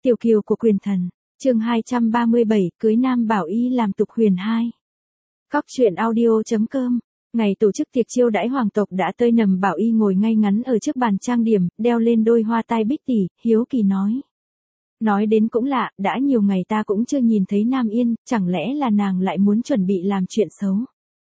Tiểu kiều của quyền thần, chương 237, cưới Nam Bảo Y làm tục huyền 2. Cóc truyện audio.com. Ngày tổ chức tiệc chiêu đãi hoàng tộc đã tới, Nầm Bảo Y ngồi ngay ngắn ở trước bàn trang điểm, đeo lên đôi hoa tai bích tỷ, hiếu kỳ nói. Nói đến cũng lạ, đã nhiều ngày ta cũng chưa nhìn thấy Nam Yên, chẳng lẽ là nàng lại muốn chuẩn bị làm chuyện xấu.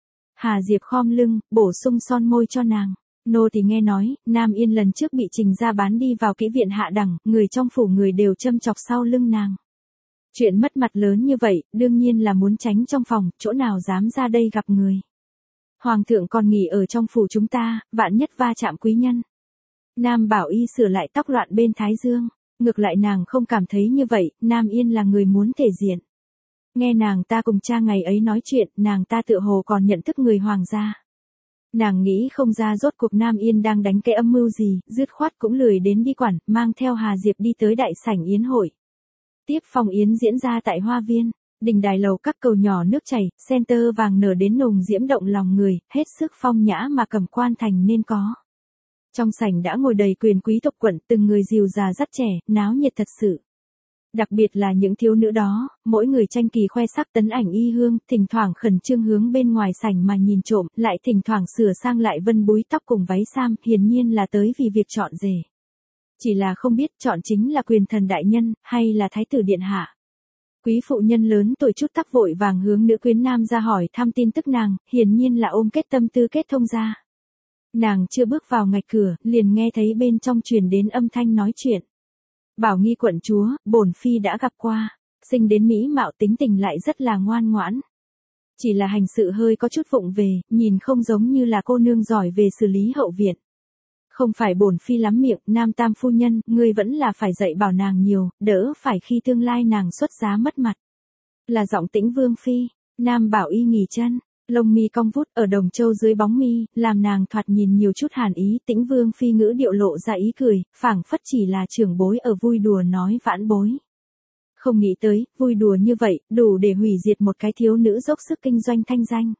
Hà Diệp khom lưng, bổ sung son môi cho nàng. Nô thì nghe nói, Nam Yên lần trước bị Trình gia bán đi vào kỹ viện hạ đẳng, người trong phủ người đều châm chọc sau lưng nàng. Chuyện mất mặt lớn như vậy, đương nhiên là muốn tránh trong phòng, chỗ nào dám ra đây gặp người. Hoàng thượng còn nghỉ ở trong phủ chúng ta, vạn nhất va chạm quý nhân. Nam Bảo Y sửa lại tóc loạn bên thái dương, ngược lại nàng không cảm thấy như vậy, Nam Yên là người muốn thể diện. Nghe nàng ta cùng cha ngày ấy nói chuyện, nàng ta tựa hồ còn nhận thức người hoàng gia. Nàng nghĩ không ra rốt cuộc Nam Yên đang đánh cái âm mưu gì, dứt khoát cũng lười đến đi quản, mang theo Hà Diệp đi tới đại sảnh yến hội. Tiếp phòng yến diễn ra tại hoa viên, đình đài lầu các cầu nhỏ nước chảy, sen tơ vàng nở đến nồng diễm động lòng người, hết sức phong nhã mà Cẩm Quan thành nên có. Trong sảnh đã ngồi đầy quyền quý tộc quận, từng người dìu già dắt trẻ, náo nhiệt thật sự. Đặc biệt là những thiếu nữ đó, mỗi người tranh kỳ khoe sắc tấn ảnh y hương, thỉnh thoảng khẩn trương hướng bên ngoài sảnh mà nhìn trộm, lại thỉnh thoảng sửa sang lại vân búi tóc cùng váy sam, hiển nhiên là tới vì việc chọn rể. Chỉ là không biết chọn chính là quyền thần đại nhân, hay là thái tử điện hạ. Quý phụ nhân lớn tuổi chút tắc vội vàng hướng nữ quyến nam ra hỏi thăm tin tức nàng, hiển nhiên là ôm kết tâm tư kết thông ra. Nàng chưa bước vào ngạch cửa, liền nghe thấy bên trong truyền đến âm thanh nói chuyện. Bảo Nghi quận chúa, bổn phi đã gặp qua, sinh đến mỹ mạo, tính tình lại rất là ngoan ngoãn. Chỉ là hành sự hơi có chút vụng về, nhìn không giống như là cô nương giỏi về xử lý hậu viện. Không phải bổn phi lắm miệng, Nam Tam phu nhân, ngươi vẫn là phải dạy bảo nàng nhiều, đỡ phải khi tương lai nàng xuất giá mất mặt. Là giọng Tĩnh Vương phi. Nam Bảo Y nghỉ chân, lông mi cong vút ở đồng châu dưới bóng mi, làm nàng thoạt nhìn nhiều chút hàn ý. Tĩnh Vương phi ngữ điệu lộ ra ý cười, phảng phất chỉ là trưởng bối ở vui đùa nói vãn bối. Không nghĩ tới, vui đùa như vậy, đủ để hủy diệt một cái thiếu nữ dốc sức kinh doanh thanh danh.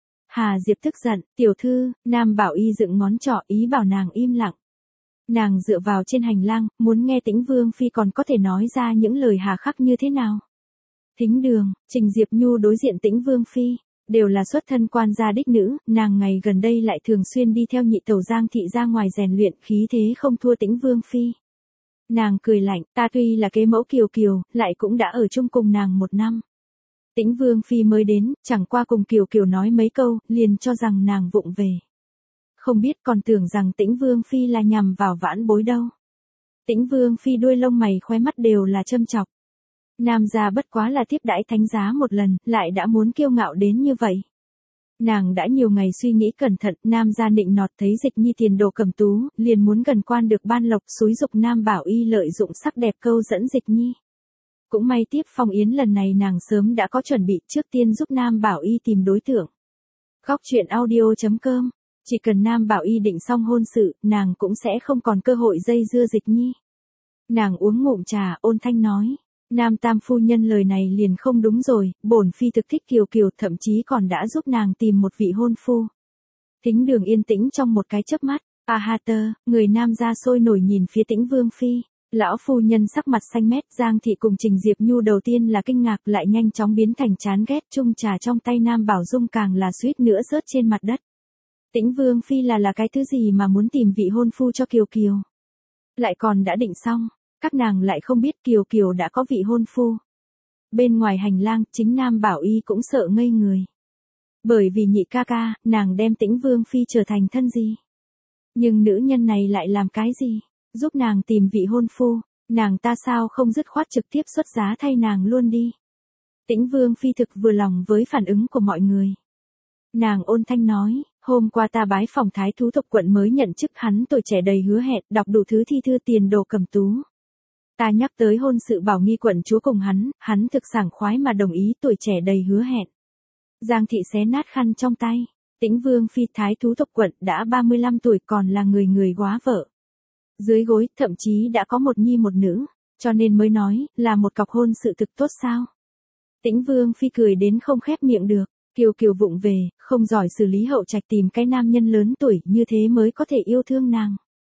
Hà Diệp tức giận, tiểu thư. Nam Bảo Y dựng ngón trỏ ý bảo nàng im lặng. Nàng dựa vào trên hành lang, muốn nghe Tĩnh Vương phi còn có thể nói ra những lời hà khắc như thế nào. Thính đường, Trình Diệp Nhu đối diện Tĩnh Vương phi, đều là xuất thân quan gia đích nữ, nàng ngày gần đây lại thường xuyên đi theo nhị tẩu Giang thị ra ngoài rèn luyện, khí thế không thua Tĩnh Vương phi. Nàng cười lạnh, ta tuy là kế mẫu Kiều Kiều, lại cũng đã ở chung cùng nàng 1 năm. Tĩnh Vương phi mới đến, chẳng qua cùng Kiều Kiều nói mấy câu, liền cho rằng nàng vụng về. Không biết còn tưởng rằng Tĩnh Vương phi là nhằm vào vãn bối đâu. Tĩnh Vương phi đuôi lông mày khóe mắt đều là châm chọc. Nam gia bất quá là tiếp đãi thánh giá một lần, lại đã muốn kiêu ngạo đến như vậy. Nàng đã nhiều ngày suy nghĩ cẩn thận, Nam gia nịnh nọt thấy Dịch Nhi tiền đồ cẩm tú, liền muốn gần quan được ban lộc, xúi dục Nam Bảo Y lợi dụng sắc đẹp câu dẫn Dịch Nhi. Cũng may tiếp phong yến lần này nàng sớm đã có chuẩn bị, trước tiên giúp Nam Bảo Y tìm đối tượng. Cóc truyện audio.com. Chỉ cần Nam Bảo Y định xong hôn sự, nàng cũng sẽ không còn cơ hội dây dưa Dịch Nhi. Nàng uống ngụm trà, ôn thanh nói. Nam Tam phu nhân lời này liền không đúng rồi, bổn phi thực thích Kiều Kiều, thậm chí còn đã giúp nàng tìm một vị hôn phu. Thính đường yên tĩnh trong một cái chớp mắt. Người nam gia sôi nổi nhìn phía Tĩnh Vương phi. Lão phu nhân sắc mặt xanh mét, Giang thị cùng Trình Diệp Nhu đầu tiên là kinh ngạc, lại nhanh chóng biến thành chán ghét, chung trà trong tay Nam Bảo Dung càng là suýt nữa rớt trên mặt đất. Tĩnh Vương phi là cái thứ gì mà muốn tìm vị hôn phu cho Kiều Kiều? Lại còn đã định xong, các nàng lại không biết Kiều Kiều đã có vị hôn phu. Bên ngoài hành lang, chính Nam Bảo Y cũng sợ ngây người. Bởi vì nhị ca ca, nàng đem Tĩnh Vương phi trở thành thân gì? Nhưng nữ nhân này lại làm cái gì? Giúp nàng tìm vị hôn phu, nàng ta sao không dứt khoát trực tiếp xuất giá thay nàng luôn đi. Tĩnh Vương phi thực vừa lòng với phản ứng của mọi người. Nàng ôn thanh nói, hôm qua ta bái phòng thái thú tộc quận mới nhận chức, hắn tuổi trẻ đầy hứa hẹn, đọc đủ thứ thi thư tiền đồ cẩm tú. Ta nhắc tới hôn sự Bảo Nghi quận chúa cùng hắn thực sảng khoái mà đồng ý, tuổi trẻ đầy hứa hẹn. Giang thị xé nát khăn trong tay. Tĩnh Vương phi thái thú tộc quận đã 35 tuổi còn là người góa vợ. Dưới gối, thậm chí đã có một nhi một nữ, cho nên mới nói, là một cọc hôn sự thực tốt sao. Tĩnh Vương phi cười đến không khép miệng được, Kiều Kiều vụng về, không giỏi xử lý hậu trạch, tìm cái nam nhân lớn tuổi như thế mới có thể yêu thương nàng.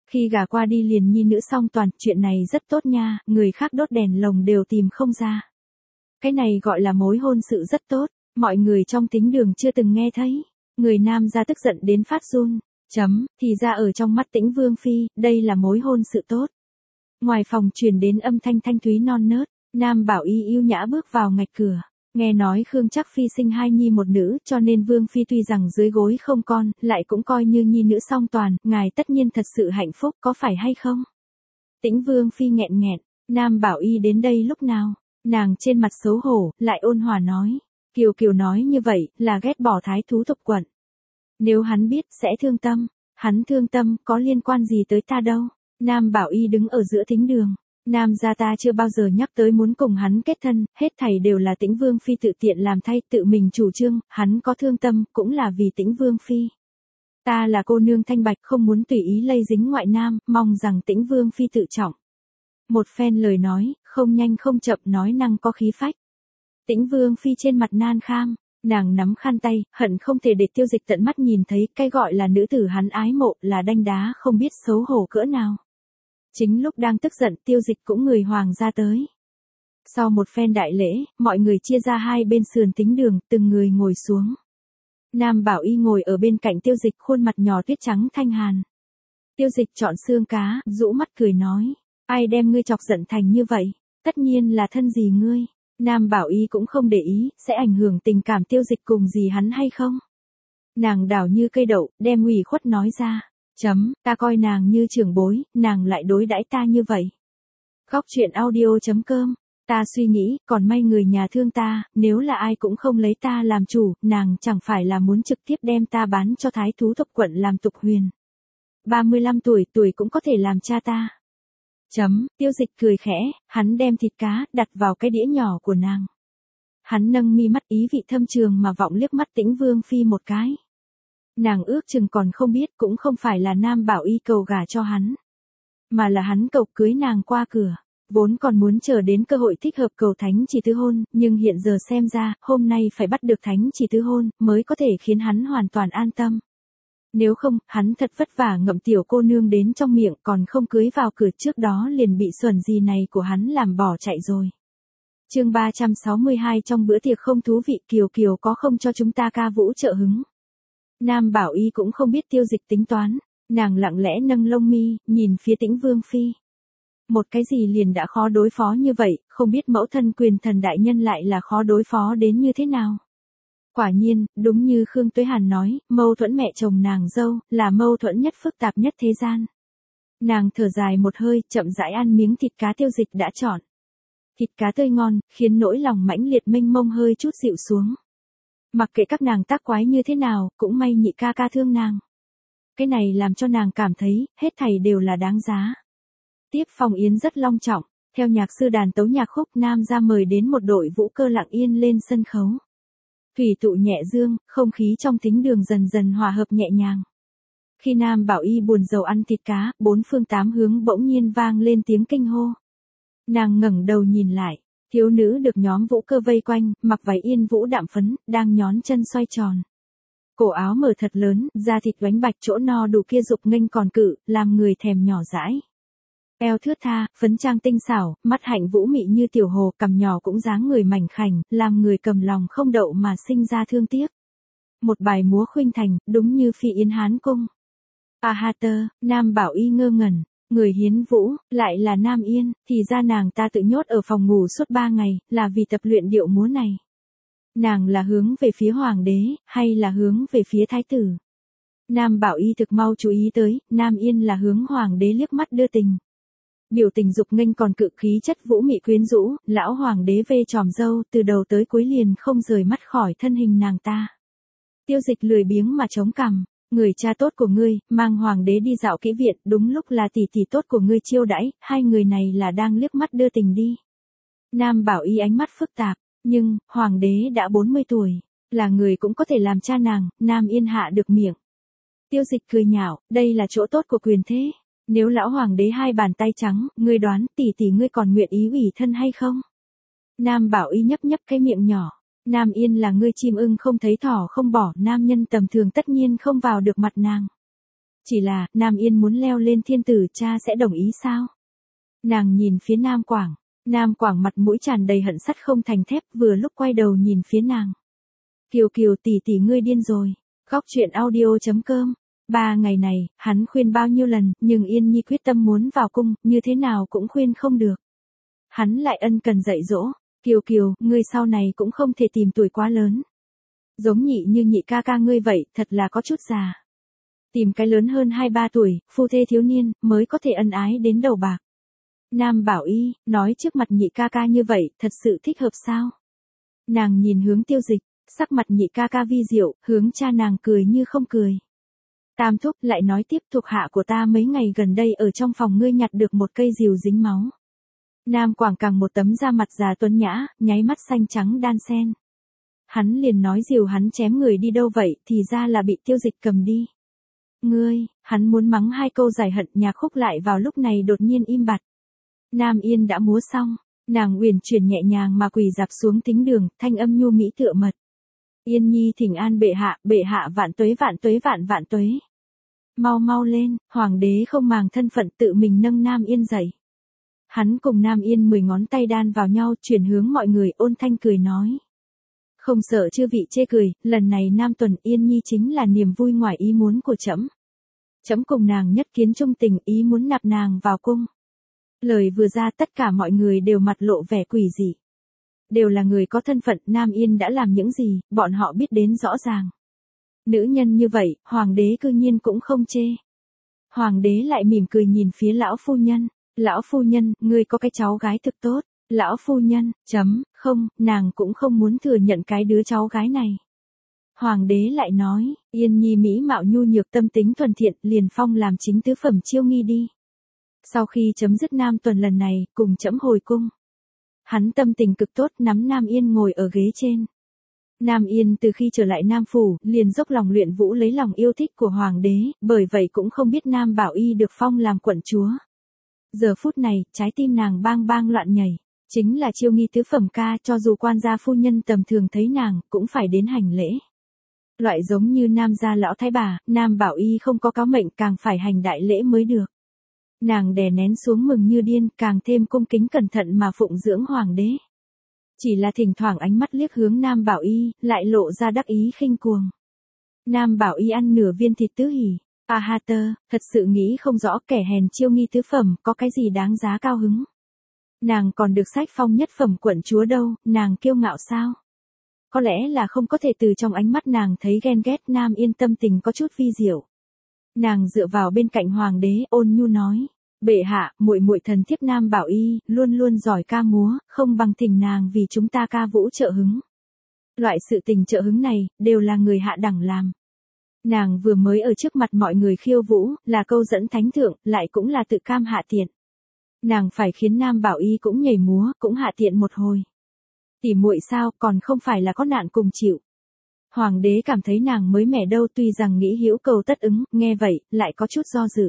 Khi gả qua đi liền nhi nữ song toàn, chuyện này rất tốt nha, người khác đốt đèn lồng đều tìm không ra. Cái này gọi là mối hôn sự rất tốt, mọi người trong tính đường chưa từng nghe thấy. Người nam ra tức giận đến phát run. Thì ra ở trong mắt Tĩnh Vương Phi, đây là mối hôn sự tốt. Ngoài phòng truyền đến âm thanh thanh thúy non nớt, Nam Bảo Y yêu nhã bước vào ngạch cửa. Nghe nói Khương Trắc Phi sinh hai nhi một nữ, cho nên Vương Phi tuy rằng dưới gối không con, lại cũng coi như nhi nữ song toàn, ngài tất nhiên thật sự hạnh phúc, có phải hay không? Tĩnh Vương Phi nghẹn nghẹn, Nam Bảo Y đến đây lúc nào? Nàng trên mặt xấu hổ, lại ôn hòa nói. Kiều Kiều nói như vậy, là ghét bỏ thái thú thục quận. Nếu hắn biết, sẽ thương tâm. Hắn thương tâm, có liên quan gì tới ta đâu. Nam Bảo Y đứng ở giữa thính đường. Nam gia ta chưa bao giờ nhắc tới muốn cùng hắn kết thân, hết thảy đều là Tĩnh Vương Phi tự tiện làm thay, tự mình chủ trương, hắn có thương tâm, cũng là vì Tĩnh Vương Phi. Ta là cô nương thanh bạch, không muốn tùy ý lây dính ngoại nam, mong rằng Tĩnh Vương Phi tự trọng. Một phen lời nói, không nhanh không chậm, nói năng có khí phách. Tĩnh Vương Phi trên mặt nan kham, nàng nắm khăn tay, hận không thể để Tiêu Dịch tận mắt nhìn thấy, cái gọi là nữ tử hắn ái mộ, là đanh đá không biết xấu hổ cỡ nào. Chính lúc đang tức giận, Tiêu Dịch cũng người hoàng ra tới. Sau một phen đại lễ, mọi người chia ra hai bên sườn thính đường, từng người ngồi xuống. Nam Bảo Y ngồi ở bên cạnh Tiêu Dịch, khuôn mặt nhỏ tuyết trắng thanh hàn. Tiêu Dịch chọn xương cá, rũ mắt cười nói, ai đem ngươi chọc giận thành như vậy, tất nhiên là thân gì ngươi. Nam Bảo Y cũng không để ý, sẽ ảnh hưởng tình cảm Tiêu Dịch cùng gì hắn hay không. Nàng đảo như cây đậu, đem ủy khuất nói ra. Ta coi nàng như trưởng bối, nàng lại đối đãi ta như vậy. Góc truyện audio.com, ta suy nghĩ, còn may người nhà thương ta, nếu là ai cũng không lấy ta làm chủ, nàng chẳng phải là muốn trực tiếp đem ta bán cho thái thú thục quận làm tục huyền. 35 tuổi cũng có thể làm cha ta. Tiêu Dịch cười khẽ, hắn đem thịt cá đặt vào cái đĩa nhỏ của nàng. Hắn nâng mi mắt ý vị thâm trường mà vọng liếc mắt Tĩnh Vương Phi một cái. Nàng ước chừng còn không biết, cũng không phải là Nam Bảo Y cầu gả cho hắn, mà là hắn cầu cưới nàng qua cửa. Vốn còn muốn chờ đến cơ hội thích hợp cầu thánh chỉ tứ hôn, nhưng hiện giờ xem ra, hôm nay phải bắt được thánh chỉ tứ hôn, mới có thể khiến hắn hoàn toàn an tâm. Nếu không, hắn thật vất vả ngậm tiểu cô nương đến trong miệng, còn không cưới vào cửa, trước đó liền bị xuẩn gì này của hắn làm bỏ chạy rồi. Chương 362, trong bữa tiệc không thú vị, Kiều Kiều có không cho chúng ta ca vũ trợ hứng. Nam Bảo Y cũng không biết Tiêu Dịch tính toán, nàng lặng lẽ nâng lông mi, nhìn phía Tĩnh Vương Phi. Một cái gì liền đã khó đối phó như vậy, không biết mẫu thân quyền thần đại nhân lại là khó đối phó đến như thế nào. Quả nhiên, đúng như Khương Tuế Hàn nói, mâu thuẫn mẹ chồng nàng dâu, là mâu thuẫn nhất phức tạp nhất thế gian. Nàng thở dài một hơi, chậm rãi ăn miếng thịt cá Tiêu Dịch đã chọn. Thịt cá tươi ngon, khiến nỗi lòng mãnh liệt mênh mông hơi chút dịu xuống. Mặc kệ các nàng tác quái như thế nào, cũng may nhị ca ca thương nàng. Cái này làm cho nàng cảm thấy, hết thảy đều là đáng giá. Tiếp phong yến rất long trọng, theo nhạc sư đàn tấu nhạc khúc, Nam ra mời đến một đội vũ cơ lặng yên lên sân khấu. Thủy tụ nhẹ dương, không khí trong thính đường dần dần hòa hợp nhẹ nhàng. Khi Nam Bảo Y buồn rầu ăn thịt cá, bốn phương tám hướng bỗng nhiên vang lên tiếng kinh hô. Nàng ngẩng đầu nhìn lại, thiếu nữ được nhóm vũ cơ vây quanh, mặc váy yên vũ đạm phấn, đang nhón chân xoay tròn. Cổ áo mở thật lớn, da thịt oánh bạch, chỗ no đủ kia dục nghênh còn cự, làm người thèm nhỏ dãi. Eo thướt tha, phấn trang tinh xảo, mắt hạnh vũ mị như tiểu hồ, cằm nhỏ cũng dáng người mảnh khảnh, làm người cầm lòng không đậu mà sinh ra thương tiếc. Một bài múa khuynh thành, đúng như phi yến Hán cung. Nam Bảo Y ngơ ngẩn, người hiến vũ, lại là Nam Yên, thì ra nàng ta tự nhốt ở phòng ngủ suốt 3 ngày, là vì tập luyện điệu múa này. Nàng là hướng về phía hoàng đế, hay là hướng về phía thái tử? Nam Bảo Y thực mau chú ý tới, Nam Yên là hướng hoàng đế liếc mắt đưa tình. Biểu tình dục nghênh còn cự, khí chất vũ mị quyến rũ, lão hoàng đế vê tròm râu, từ đầu tới cuối liền không rời mắt khỏi thân hình nàng ta. Tiêu Dịch lười biếng mà chống cằm, người cha tốt của ngươi, mang hoàng đế đi dạo kỹ viện, đúng lúc là tỷ tỷ tốt của ngươi chiêu đãi, hai người này là đang liếc mắt đưa tình đi. Nam Bảo Y ánh mắt phức tạp, nhưng, hoàng đế đã 40 tuổi, là người cũng có thể làm cha nàng, Nam Yên hạ được miệng. Tiêu Dịch cười nhạo, đây là chỗ tốt của quyền thế. Nếu lão hoàng đế hai bàn tay trắng, ngươi đoán tỷ tỷ ngươi còn nguyện ý ủy thân hay không? Nam Bảo Y nhấp nhấp cái miệng nhỏ. Nam Yên là ngươi chim ưng không thấy thỏ không bỏ, nam nhân tầm thường tất nhiên không vào được mặt nàng. Chỉ là, Nam Yên muốn leo lên thiên tử, cha sẽ đồng ý sao? Nàng nhìn phía Nam Quảng. Nam Quảng mặt mũi tràn đầy hận sắt không thành thép, vừa lúc quay đầu nhìn phía nàng. Kiều Kiều tỷ tỷ ngươi điên rồi. Góc chuyện audio.com. 3 ngày này, hắn khuyên bao nhiêu lần, nhưng Yên Nhi quyết tâm muốn vào cung, như thế nào cũng khuyên không được. Hắn lại ân cần dạy dỗ. Kiều Kiều, ngươi sau này cũng không thể tìm tuổi quá lớn. Giống nhị như nhị ca ca ngươi vậy, thật là có chút già. Tìm cái lớn hơn 2-3 tuổi, phu thê thiếu niên, mới có thể ân ái đến đầu bạc. Nam Bảo Y, nói trước mặt nhị ca ca như vậy, thật sự thích hợp sao? Nàng nhìn hướng Tiêu Dịch, sắc mặt nhị ca ca vi diệu, hướng cha nàng cười như không cười. Tam thúc lại nói tiếp, thuộc hạ của ta mấy ngày gần đây ở trong phòng ngươi nhặt được một cây rìu dính máu. Nam Quảng càng một tấm da mặt già tuấn nhã, nháy mắt xanh trắng đan sen. Hắn liền nói rìu hắn chém người đi đâu vậy, thì ra là bị Tiêu Dịch cầm đi. Ngươi, hắn muốn mắng 2 câu giải hận, nhạc khúc lại vào lúc này đột nhiên im bặt. Nam Yên đã múa xong, nàng uyển chuyển nhẹ nhàng mà quỳ dạp xuống thính đường, thanh âm nhu mỹ tựa mật. Yên Nhi thỉnh an bệ hạ vạn tuế vạn tuế. Mau mau lên, hoàng đế không màng thân phận tự mình nâng Nam Yên dậy. Hắn cùng Nam Yên 10 ngón tay đan vào nhau, chuyển hướng mọi người, ôn thanh cười nói. Không sợ chư vị chê cười, lần này Nam Tuần Yên Nhi chính là niềm vui ngoài ý muốn của trẫm. Trẫm cùng nàng nhất kiến trung tình, ý muốn nạp nàng vào cung. Lời vừa ra, tất cả mọi người đều mặt lộ vẻ quỷ dị. Đều là người có thân phận, Nam Yên đã làm những gì, bọn họ biết đến rõ ràng. Nữ nhân như vậy, hoàng đế cư nhiên cũng không chê. Hoàng đế lại mỉm cười nhìn phía lão phu nhân. Lão phu nhân, ngươi có cái cháu gái thực tốt. Lão phu nhân, không, nàng cũng không muốn thừa nhận cái đứa cháu gái này. Hoàng đế lại nói, Yên Nhi mỹ mạo nhu nhược tâm tính thuần thiện, liền phong làm chính tứ phẩm chiêu nghi đi. Sau khi chấm dứt Nam Tuần lần này, cùng trẫm hồi cung. Hắn tâm tình cực tốt, nắm Nam Yên ngồi ở ghế trên. Nam Yên từ khi trở lại Nam Phủ, liền dốc lòng luyện vũ lấy lòng yêu thích của Hoàng đế, bởi vậy cũng không biết Nam Bảo Y được phong làm quận chúa. Giờ phút này, trái tim nàng bang bang loạn nhảy. Chính là chiêu nghi tứ phẩm ca, cho dù quan gia phu nhân tầm thường thấy nàng, cũng phải đến hành lễ. Loại giống như Nam gia lão thái bà, Nam Bảo Y không có cáo mệnh, càng phải hành đại lễ mới được. Nàng đè nén xuống mừng như điên, càng thêm cung kính cẩn thận mà phụng dưỡng hoàng đế. Chỉ là thỉnh thoảng ánh mắt liếc hướng Nam Bảo Y, lại lộ ra đắc ý khinh cuồng. Nam Bảo Y ăn nửa viên thịt tứ hỉ. Thật sự nghĩ không rõ kẻ hèn chiêu nghi tứ phẩm, có cái gì đáng giá cao hứng. Nàng còn được sách phong nhất phẩm quận chúa đâu, nàng kiêu ngạo sao? Có lẽ là không có thể từ trong ánh mắt nàng thấy ghen ghét. Nam Yên tâm tình có chút vi diệu. Nàng dựa vào bên cạnh hoàng đế, ôn nhu nói, bệ hạ, muội muội thần thiếp Nam Bảo Y, luôn luôn giỏi ca múa, không bằng thỉnh nàng vì chúng ta ca vũ trợ hứng. Loại sự tình trợ hứng này, đều là người hạ đẳng làm. Nàng vừa mới ở trước mặt mọi người khiêu vũ, là câu dẫn thánh thượng, lại cũng là tự cam hạ tiện. Nàng phải khiến Nam Bảo Y cũng nhảy múa, cũng hạ tiện một hồi. Tỉ muội sao, còn không phải là có nạn cùng chịu. Hoàng đế cảm thấy nàng mới mẻ đâu, tuy rằng nghĩ hữu cầu tất ứng, nghe vậy, lại có chút do dự.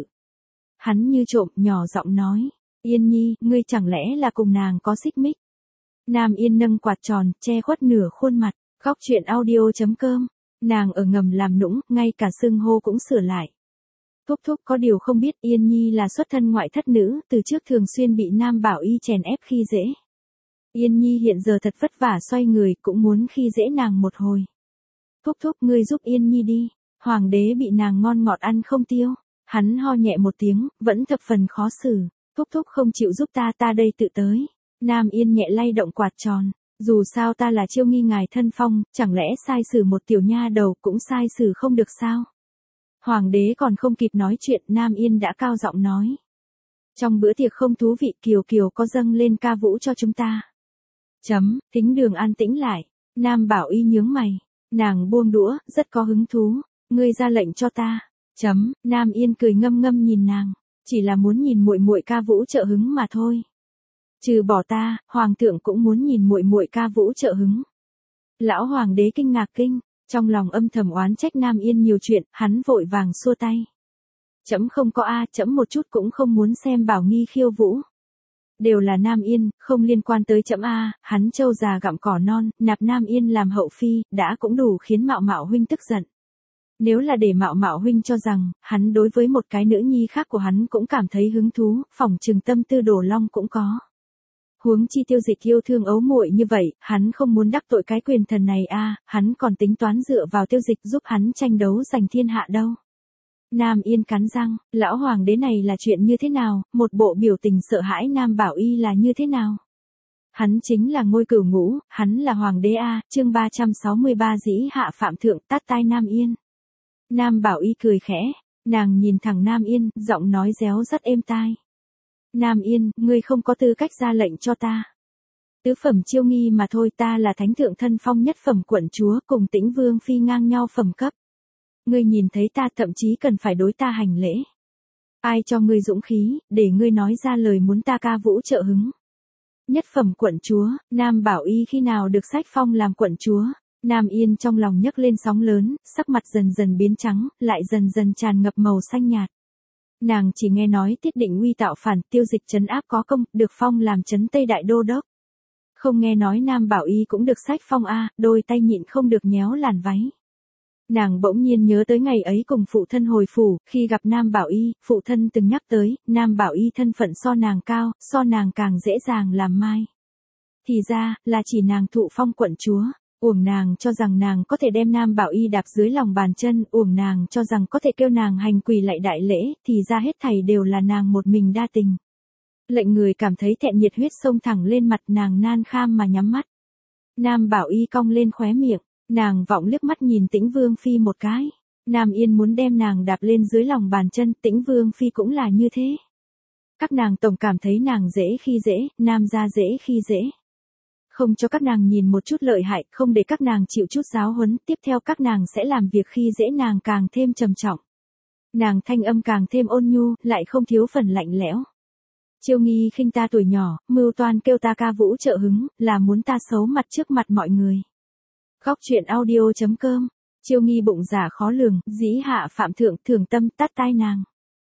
Hắn như trộm, nhỏ giọng nói, Yên Nhi, ngươi chẳng lẽ là cùng nàng có xích mích. Nam Yên nâng quạt tròn, che khuất nửa khuôn mặt, góc chuyện audio.com. Nàng ở ngầm làm nũng, ngay cả xưng hô cũng sửa lại. Thúc thúc có điều không biết, Yên Nhi là xuất thân ngoại thất nữ, từ trước thường xuyên bị Nam Bảo Y chèn ép khi dễ. Yên Nhi hiện giờ thật vất vả xoay người, cũng muốn khi dễ nàng một hồi. Thúc thúc ngươi giúp Yên Nhi đi. Hoàng đế bị nàng ngon ngọt ăn không tiêu. Hắn ho nhẹ một tiếng, vẫn thập phần khó xử. Thúc thúc không chịu giúp ta đây tự tới. Nam Yên nhẹ lay động quạt tròn. Dù sao ta là chiêu nghi ngài thân phong, chẳng lẽ sai xử một tiểu nha đầu cũng sai xử không được sao? Hoàng đế còn không kịp nói chuyện, Nam Yên đã cao giọng nói. Trong bữa tiệc không thú vị, Kiều Kiều có dâng lên ca vũ cho chúng ta. Thính đường an tĩnh lại. Nam Bảo Y nhướng mày. Nàng buông đũa, rất có hứng thú. Ngươi ra lệnh cho ta. Nam Yên cười ngâm ngâm nhìn nàng. Chỉ là muốn nhìn muội muội ca vũ trợ hứng mà thôi. Trừ bỏ ta, hoàng thượng cũng muốn nhìn muội muội ca vũ trợ hứng. Lão hoàng đế kinh ngạc kinh, trong lòng âm thầm oán trách Nam Yên nhiều chuyện, hắn vội vàng xua tay. Trẫm không có trẫm một chút cũng không muốn xem Bảo Nghi khiêu vũ. Đều là Nam Yên, không liên quan tới trẫm hắn trâu già gặm cỏ non, nạp Nam Yên làm hậu phi, đã cũng đủ khiến Mạo Mạo huynh tức giận. Nếu là để Mạo Mạo huynh cho rằng, hắn đối với một cái nữ nhi khác của hắn cũng cảm thấy hứng thú, phỏng chừng tâm tư Đồ Long cũng có. Huống chi Tiêu Dịch yêu thương ấu muội như vậy, hắn không muốn đắc tội cái quyền thần này hắn còn tính toán dựa vào Tiêu Dịch giúp hắn tranh đấu giành thiên hạ đâu. Nam Yên cắn răng, lão hoàng đế này là chuyện như thế nào, một bộ biểu tình sợ hãi Nam Bảo Y là như thế nào. Hắn chính là ngôi cửu ngũ, hắn là hoàng đế chương 363 dĩ hạ phạm thượng tát tai Nam Yên. Nam Bảo Y cười khẽ, nàng nhìn thẳng Nam Yên, giọng nói réo rất êm tai. Nam Yên, ngươi không có tư cách ra lệnh cho ta. Tứ phẩm chiêu nghi mà thôi, ta là thánh thượng thân phong nhất phẩm quận chúa, cùng Tĩnh Vương phi ngang nhau phẩm cấp. Ngươi nhìn thấy ta thậm chí cần phải đối ta hành lễ. Ai cho ngươi dũng khí, để ngươi nói ra lời muốn ta ca vũ trợ hứng. Nhất phẩm quận chúa, Nam Bảo Y khi nào được sách phong làm quận chúa? Nam Yên trong lòng nhấc lên sóng lớn, sắc mặt dần dần biến trắng, lại dần dần tràn ngập màu xanh nhạt. Nàng chỉ nghe nói Tiết Định Uy tạo phản, Tiêu Dịch trấn áp có công, được phong làm trấn Tây Đại Đô Đốc. Không nghe nói Nam Bảo Y cũng được sách phong đôi tay nhịn không được nhéo làn váy. Nàng bỗng nhiên nhớ tới ngày ấy cùng phụ thân hồi phủ, khi gặp Nam Bảo Y, phụ thân từng nhắc tới, Nam Bảo Y thân phận so nàng cao, so nàng càng dễ dàng làm mai. Thì ra, là chỉ nàng thụ phong quận chúa. Uổng nàng cho rằng nàng có thể đem Nam Bảo Y đạp dưới lòng bàn chân, uổng nàng cho rằng có thể kêu nàng hành quỳ lạy đại lễ, thì ra hết thảy đều là nàng một mình đa tình. Lệnh người cảm thấy thẹn, nhiệt huyết xông thẳng lên mặt, nàng nan kham mà nhắm mắt. Nam Bảo Y cong lên khóe miệng, nàng vọng liếc mắt nhìn Tĩnh Vương phi một cái. Nam Yên muốn đem nàng đạp lên dưới lòng bàn chân, Tĩnh Vương phi cũng là như thế. Các nàng tổng cảm thấy nàng dễ khi dễ, Nam gia dễ khi dễ. Không cho các nàng nhìn một chút lợi hại, không để các nàng chịu chút giáo huấn, tiếp theo các nàng sẽ làm việc khi dễ nàng càng thêm trầm trọng. Nàng thanh âm càng thêm ôn nhu, lại không thiếu phần lạnh lẽo. Chiêu nghi khinh ta tuổi nhỏ, mưu toan kêu ta ca vũ trợ hứng, là muốn ta xấu mặt trước mặt mọi người. Góc truyện audio.com, chiêu nghi bụng giả khó lường, dĩ hạ phạm thượng, thường tâm tát tai nàng.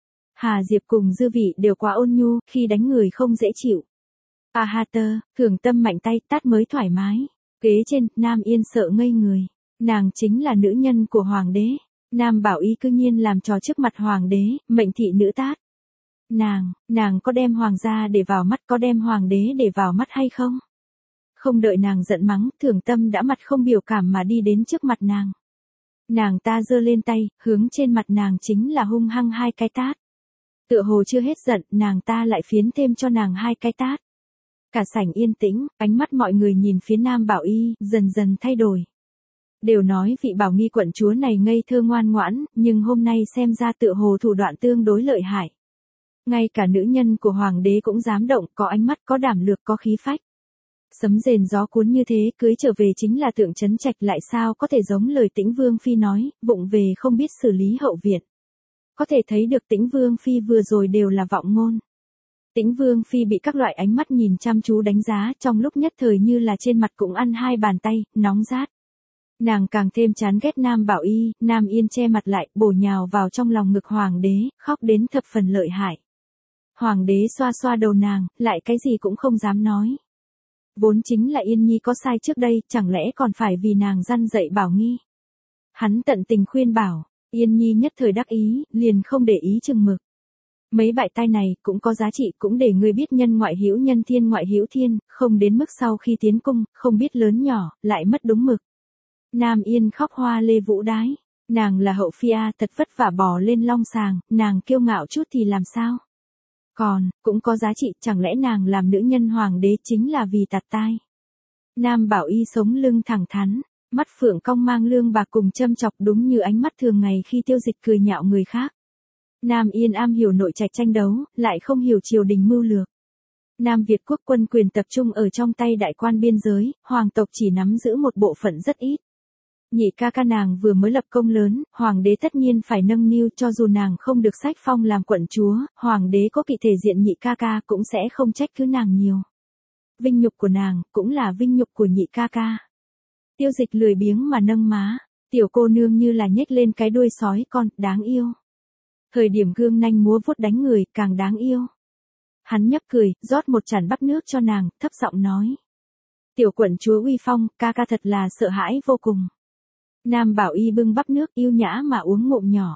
Hà Diệp cùng Dư Vị đều quá ôn nhu, khi đánh người không dễ chịu. Thường tâm mạnh tay tát mới thoải mái. Kế trên, Nam Yên sợ ngây người. Nàng chính là nữ nhân của hoàng đế. Nam Bảo Y cư nhiên làm trò trước mặt hoàng đế, mệnh thị nữ tát. Nàng có đem hoàng gia để vào mắt, có đem hoàng đế để vào mắt hay không? Không đợi nàng giận mắng, Thường tâm đã mặt không biểu cảm mà đi đến trước mặt nàng. Nàng ta giơ lên tay, hướng trên mặt nàng chính là hung hăng 2 cái tát. Tựa hồ chưa hết giận, nàng ta lại phiến thêm cho nàng 2 cái tát. Cả sảnh yên tĩnh, ánh mắt mọi người nhìn phía Nam Bảo Y, dần dần thay đổi. Đều nói vị Bảo Nghi quận chúa này ngây thơ ngoan ngoãn, nhưng hôm nay xem ra tựa hồ thủ đoạn tương đối lợi hại. Ngay cả nữ nhân của hoàng đế cũng dám động, có ánh mắt, có đảm lược, có khí phách. Sấm rền gió cuốn như thế, cưới trở về chính là tượng trấn trạch, lại sao có thể giống lời Tĩnh Vương phi nói, vụng về không biết xử lý hậu viện. Có thể thấy được Tĩnh Vương phi vừa rồi đều là vọng ngôn. Tĩnh Vương phi bị các loại ánh mắt nhìn chăm chú đánh giá, trong lúc nhất thời như là trên mặt cũng ăn 2 bàn tay, nóng rát. Nàng càng thêm chán ghét Nam Bảo Y, Nam Yên che mặt lại, bổ nhào vào trong lòng ngực hoàng đế, khóc đến thập phần lợi hại. Hoàng đế xoa xoa đầu nàng, lại cái gì cũng không dám nói. Vốn chính là Yên Nhi có sai trước đây, chẳng lẽ còn phải vì nàng răn dạy Bảo Nghi. Hắn tận tình khuyên bảo, Yên Nhi nhất thời đắc ý, liền không để ý chừng mực. Mấy bại tai này cũng có giá trị, cũng để ngươi biết nhân ngoại hữu nhân, thiên ngoại hữu thiên, không đến mức sau khi tiến cung, không biết lớn nhỏ, lại mất đúng mực. Nam Yên khóc hoa lê vũ đái, nàng là hậu phi thật vất vả bò lên long sàng, nàng kiêu ngạo chút thì làm sao? Cũng có giá trị, chẳng lẽ nàng làm nữ nhân hoàng đế chính là vì tạt tai? Nam Bảo Y sống lưng thẳng thắn, mắt phượng cong mang lương bạc cùng châm chọc, đúng như ánh mắt thường ngày khi Tiêu Dịch cười nhạo người khác. Nam Yên am hiểu nội trạch tranh đấu, lại không hiểu triều đình mưu lược. Nam Việt quốc quân quyền tập trung ở trong tay đại quan biên giới, hoàng tộc chỉ nắm giữ một bộ phận rất ít. Nhị ca ca nàng vừa mới lập công lớn, hoàng đế tất nhiên phải nâng niu, cho dù nàng không được sách phong làm quận chúa, hoàng đế có kỵ thể diện nhị ca ca cũng sẽ không trách cứ nàng nhiều. Vinh nhục của nàng, cũng là vinh nhục của nhị ca ca. Tiêu Dịch lười biếng mà nâng má, tiểu cô nương như là nhếch lên cái đuôi sói con, đáng yêu. Thời điểm gương nanh múa vuốt đánh người, càng đáng yêu. Hắn nhấp cười, rót một chản bắp nước cho nàng, thấp giọng nói. Tiểu quận chúa uy phong, ca ca thật là sợ hãi vô cùng. Nam Bảo Y bưng bắp nước yêu nhã mà uống ngụm nhỏ.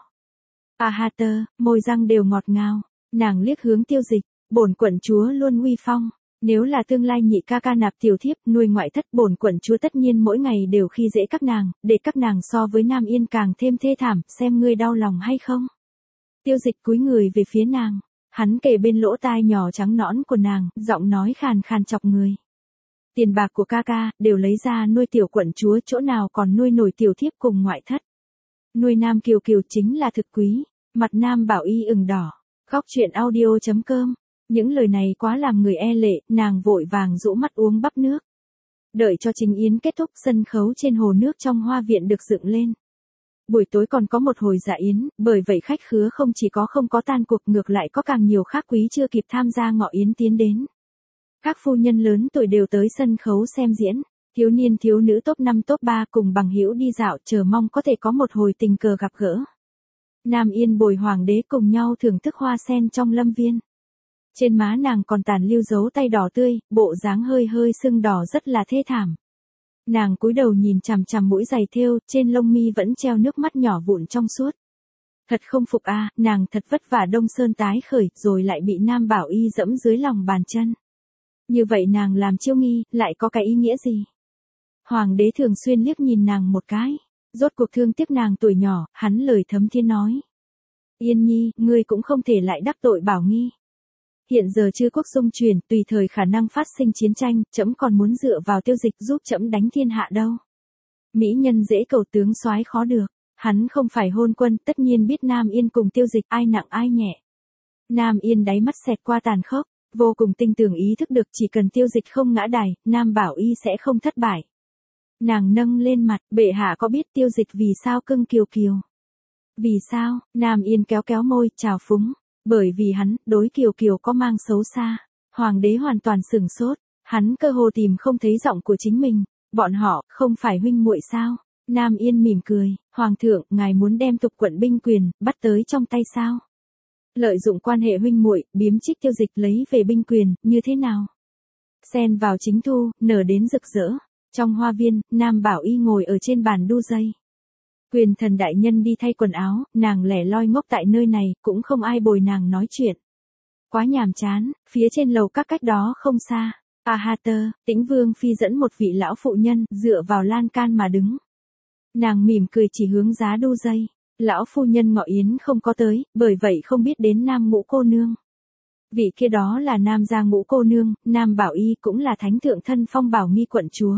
Môi răng đều ngọt ngào, nàng liếc hướng Tiêu Dịch, bổn quận chúa luôn uy phong, nếu là tương lai nhị ca ca nạp tiểu thiếp nuôi ngoại thất, bổn quận chúa tất nhiên mỗi ngày đều khi dễ các nàng, để các nàng so với Nam Yên càng thêm thê thảm, xem ngươi đau lòng hay không. Tiêu Dịch cúi người về phía nàng, hắn kề bên lỗ tai nhỏ trắng nõn của nàng, giọng nói khàn khàn chọc người. Tiền bạc của ca ca, đều lấy ra nuôi tiểu quận chúa, chỗ nào còn nuôi nổi tiểu thiếp cùng ngoại thất. Nuôi Nam Kiều Kiều chính là thực quý, mặt Nam Bảo Y ửng đỏ. Góc chuyện audio.com, những lời này quá làm người e lệ, nàng vội vàng rũ mắt uống bắp nước. Đợi cho trình yến kết thúc, sân khấu trên hồ nước trong hoa viện được dựng lên. Buổi tối còn có một hồi dạ yến, bởi vậy khách khứa không chỉ có không có tan cuộc, ngược lại có càng nhiều khác quý chưa kịp tham gia ngọ yến tiến đến. Các phu nhân lớn tuổi đều tới sân khấu xem diễn, thiếu niên thiếu nữ top 5 top 3 cùng bằng hữu đi dạo chờ mong có thể có một hồi tình cờ gặp gỡ. Nam Yên bồi hoàng đế cùng nhau thưởng thức hoa sen trong lâm viên. Trên má nàng còn tàn lưu dấu tay đỏ tươi, bộ dáng hơi hơi sưng đỏ rất là thê thảm. Nàng cúi đầu nhìn chằm chằm mũi giày thêu, trên lông mi vẫn treo nước mắt nhỏ vụn trong suốt. Thật không phục a, nàng thật vất vả đông sơn tái khởi, rồi lại bị Nam Bảo Y dẫm dưới lòng bàn chân. Như vậy nàng làm chiêu nghi, lại có cái ý nghĩa gì? Hoàng đế thường xuyên liếc nhìn nàng một cái, rốt cuộc thương tiếc nàng tuổi nhỏ, hắn lời thấm thiên nói. Yên nhi, ngươi cũng không thể lại đắc tội Bảo Nghi. Hiện giờ chư quốc xung chuyển, tùy thời khả năng phát sinh chiến tranh, trẫm còn muốn dựa vào Tiêu Dịch giúp trẫm đánh thiên hạ đâu. Mỹ nhân dễ cầu tướng soái khó được, hắn không phải hôn quân, tất nhiên biết Nam Yên cùng Tiêu Dịch ai nặng ai nhẹ. Nam Yên đáy mắt xẹt qua tàn khốc, vô cùng tinh tường ý thức được chỉ cần Tiêu Dịch không ngã đài, Nam Bảo Y sẽ không thất bại. Nàng nâng lên mặt, bệ hạ có biết Tiêu Dịch vì sao cưng Kiều Kiều? Vì sao? Nam Yên kéo kéo môi, trào phúng. Bởi vì hắn, đối Kiều Kiều có mang xấu xa. Hoàng đế hoàn toàn sửng sốt, hắn cơ hồ tìm không thấy giọng của chính mình. Bọn họ, không phải huynh muội sao? Nam Yên mỉm cười, Hoàng thượng, ngài muốn đem Tục quận binh quyền, bắt tới trong tay sao? Lợi dụng quan hệ huynh muội, biếm trích Tiêu Dịch lấy về binh quyền, như thế nào? Sen vào chính thu, nở đến rực rỡ. Trong hoa viên, Nam Bảo Y ngồi ở trên bàn đu dây. Quyền thần đại nhân đi thay quần áo, nàng lẻ loi ngốc tại nơi này, cũng không ai bồi nàng nói chuyện. Quá nhàm chán, phía trên lầu các cách đó không xa. Tĩnh Vương Phi dẫn một vị lão phụ nhân, dựa vào lan can mà đứng. Nàng mỉm cười chỉ hướng giá đu dây. Lão phu nhân ngọ yến không có tới, bởi vậy không biết đến Nam Ngũ cô nương. Vị kia đó là Nam gia Ngũ cô nương, Nam Bảo Y cũng là thánh thượng thân phong Bảo Nghi quận chúa.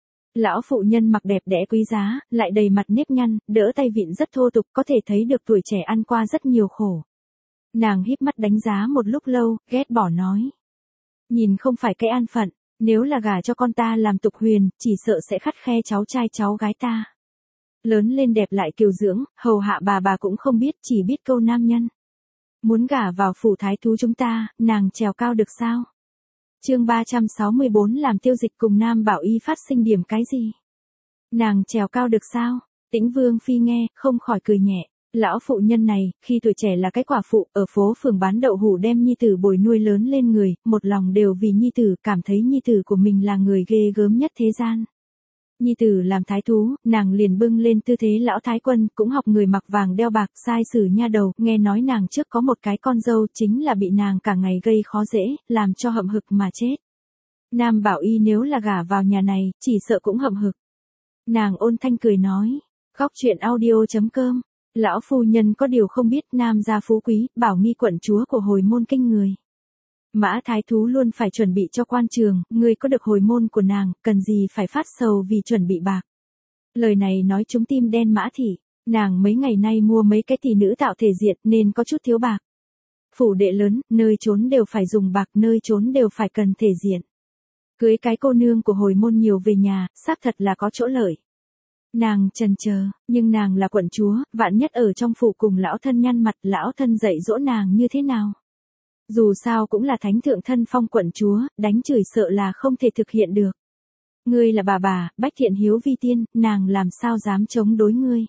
Lão phụ nhân mặc đẹp đẽ quý giá, lại đầy mặt nếp nhăn, đỡ tay vịn rất thô tục, có thể thấy được tuổi trẻ ăn qua rất nhiều khổ. Nàng híp mắt đánh giá một lúc lâu, ghét bỏ nói. Nhìn không phải cái an phận, nếu là gả cho con ta làm Tục Huyền, chỉ sợ sẽ khắt khe cháu trai cháu gái ta. Lớn lên đẹp lại kiều dưỡng, hầu hạ bà cũng không biết, chỉ biết câu nam nhân. Muốn gả vào phủ thái thú chúng ta, nàng trèo cao được sao? Chương 364 làm Tiêu Dịch cùng Nam Bảo Y phát sinh điểm cái gì? Nàng trèo cao được sao? Tĩnh Vương Phi nghe, không khỏi cười nhẹ. Lão phụ nhân này, khi tuổi trẻ là cái quả phụ, ở phố phường bán đậu hủ đem nhi tử bồi nuôi lớn lên người, một lòng đều vì nhi tử, cảm thấy nhi tử của mình là người ghê gớm nhất thế gian. Nhi tử làm thái thú, nàng liền bưng lên tư thế lão thái quân, cũng học người mặc vàng đeo bạc, sai sử nha đầu, nghe nói nàng trước có một cái con dâu, chính là bị nàng cả ngày gây khó dễ, làm cho hậm hực mà chết. Nam Bảo Y nếu là gả vào nhà này, chỉ sợ cũng hậm hực. Nàng ôn thanh cười nói, góc chuyện audio.com, lão phu nhân có điều không biết Nam gia phú quý, Bảo Nghi quận chúa của hồi môn kinh người. Mã thái thú luôn phải chuẩn bị cho quan trường, người có được hồi môn của nàng, cần gì phải phát sầu vì chuẩn bị bạc. Lời này nói trúng tim đen Mã thị, nàng mấy ngày nay mua mấy cái tỷ nữ tạo thể diện nên có chút thiếu bạc. Phủ đệ lớn, nơi trốn đều phải dùng bạc, nơi trốn đều phải cần thể diện. Cưới cái cô nương của hồi môn nhiều về nhà, xác thật là có chỗ lợi. Nàng chần chờ, nhưng nàng là quận chúa, vạn nhất ở trong phủ cùng lão thân nhăn mặt, lão thân dạy dỗ nàng như thế nào? Dù sao cũng là thánh thượng thân phong quận chúa, đánh chửi sợ là không thể thực hiện được. Ngươi là bà, bách thiện hiếu vi tiên, nàng làm sao dám chống đối ngươi.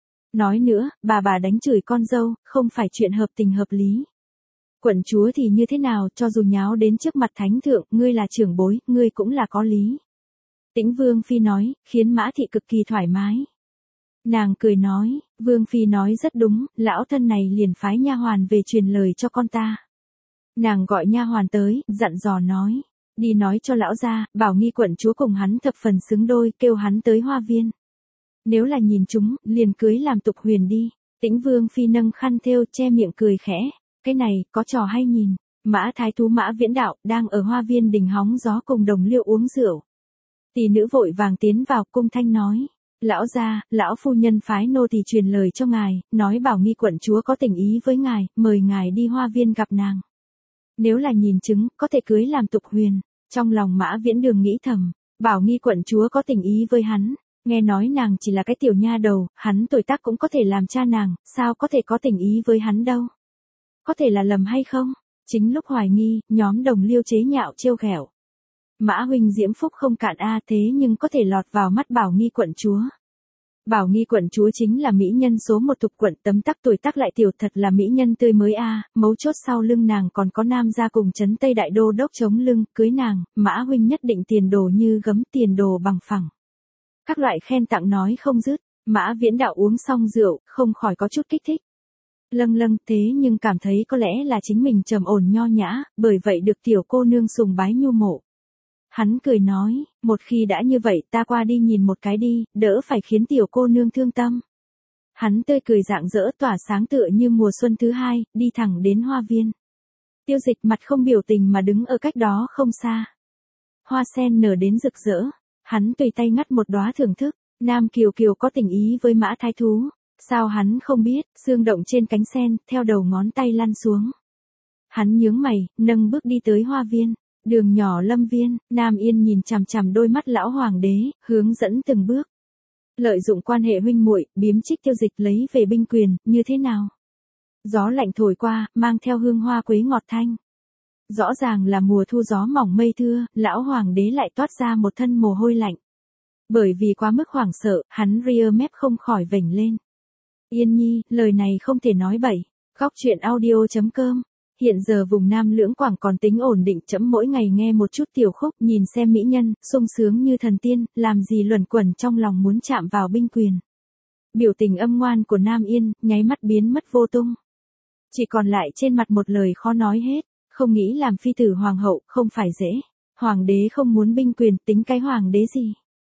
Nói nữa, bà đánh chửi con dâu, không phải chuyện hợp tình hợp lý. Quận chúa thì như thế nào, cho dù nháo đến trước mặt thánh thượng, ngươi là trưởng bối, ngươi cũng là có lý. Tĩnh Vương Phi nói, khiến Mã thị cực kỳ thoải mái. Nàng cười nói, Vương Phi nói rất đúng, lão thân này liền phái nha hoàn về truyền lời cho con ta. Nàng gọi nha hoàn tới, dặn dò nói, đi nói cho lão gia, bảo Nghi quận chúa cùng hắn thập phần xứng đôi, kêu hắn tới hoa viên. Nếu là nhìn chúng, liền cưới làm tục huyền đi. Tĩnh Vương Phi nâng khăn thêu che miệng cười khẽ, cái này, có trò hay nhìn. Mã Thái Thú Mã Viễn Đạo, đang ở hoa viên đình hóng gió cùng đồng liêu uống rượu. Tỷ nữ vội vàng tiến vào, cung thanh nói, lão gia, lão phu nhân phái nô tỳ truyền lời cho ngài, nói bảo Nghi quận chúa có tình ý với ngài, mời ngài đi hoa viên gặp nàng. Nếu là nhìn chứng, có thể cưới làm tục huyền. Trong lòng Mã Viễn Đường nghĩ thầm, bảo Nghi quận chúa có tình ý với hắn, nghe nói nàng chỉ là cái tiểu nha đầu, hắn tuổi tác cũng có thể làm cha nàng, sao có thể có tình ý với hắn đâu. Có thể là lầm hay không? Chính lúc hoài nghi, nhóm đồng liêu chế nhạo trêu ghẹo. Mã huynh diễm phúc không cạn thế nhưng có thể lọt vào mắt bảo Nghi quận chúa. Bảo Nghi quận chúa chính là mỹ nhân số một tục quận, tấm tắc tuổi tác lại tiểu, thật là mỹ nhân tươi mới mấu chốt sau lưng nàng còn có nam gia cùng trấn Tây Đại Đô đốc chống lưng, cưới nàng, Mã huynh nhất định tiền đồ như gấm, tiền đồ bằng phẳng. Các loại khen tặng nói không dứt, Mã Viễn Đạo uống xong rượu, không khỏi có chút kích thích. Lâng thế nhưng cảm thấy có lẽ là chính mình trầm ổn nho nhã, bởi vậy được tiểu cô nương sùng bái nhu mộ. Hắn cười nói, một khi đã như vậy ta qua đi nhìn một cái đi, đỡ phải khiến tiểu cô nương thương tâm. Hắn tươi cười rạng rỡ tỏa sáng tựa như mùa xuân thứ hai, đi thẳng đến hoa viên. Tiêu Dịch mặt không biểu tình mà đứng ở cách đó không xa. Hoa sen nở đến rực rỡ, hắn tùy tay ngắt một đóa thưởng thức, Nam Kiều Kiều có tình ý với Mã Thái Thú. Sao hắn không biết, xương động trên cánh sen, theo đầu ngón tay lăn xuống. Hắn nhướng mày, nâng bước đi tới hoa viên. Đường nhỏ lâm viên, Nam Yên nhìn chằm chằm đôi mắt lão hoàng đế, hướng dẫn từng bước. Lợi dụng quan hệ huynh muội, biếm trích Tiêu Dịch lấy về binh quyền, như thế nào? Gió lạnh thổi qua, mang theo hương hoa quế ngọt thanh. Rõ ràng là mùa thu gió mỏng mây thưa, lão hoàng đế lại toát ra một thân mồ hôi lạnh. Bởi vì quá mức hoảng sợ, hắn ria mép không khỏi vểnh lên. Yên nhi, lời này không thể nói bậy. Góc truyện audio.com. Hiện giờ vùng Nam Lưỡng Quảng còn tính ổn định, chấm mỗi ngày nghe một chút tiểu khúc, nhìn xem mỹ nhân, sung sướng như thần tiên, làm gì luẩn quẩn trong lòng muốn chạm vào binh quyền. Biểu tình âm ngoan của Nam Yên, nháy mắt biến mất vô tung. Chỉ còn lại trên mặt một lời khó nói hết, không nghĩ làm phi tử hoàng hậu, không phải dễ. Hoàng đế không muốn binh quyền, tính cái hoàng đế gì?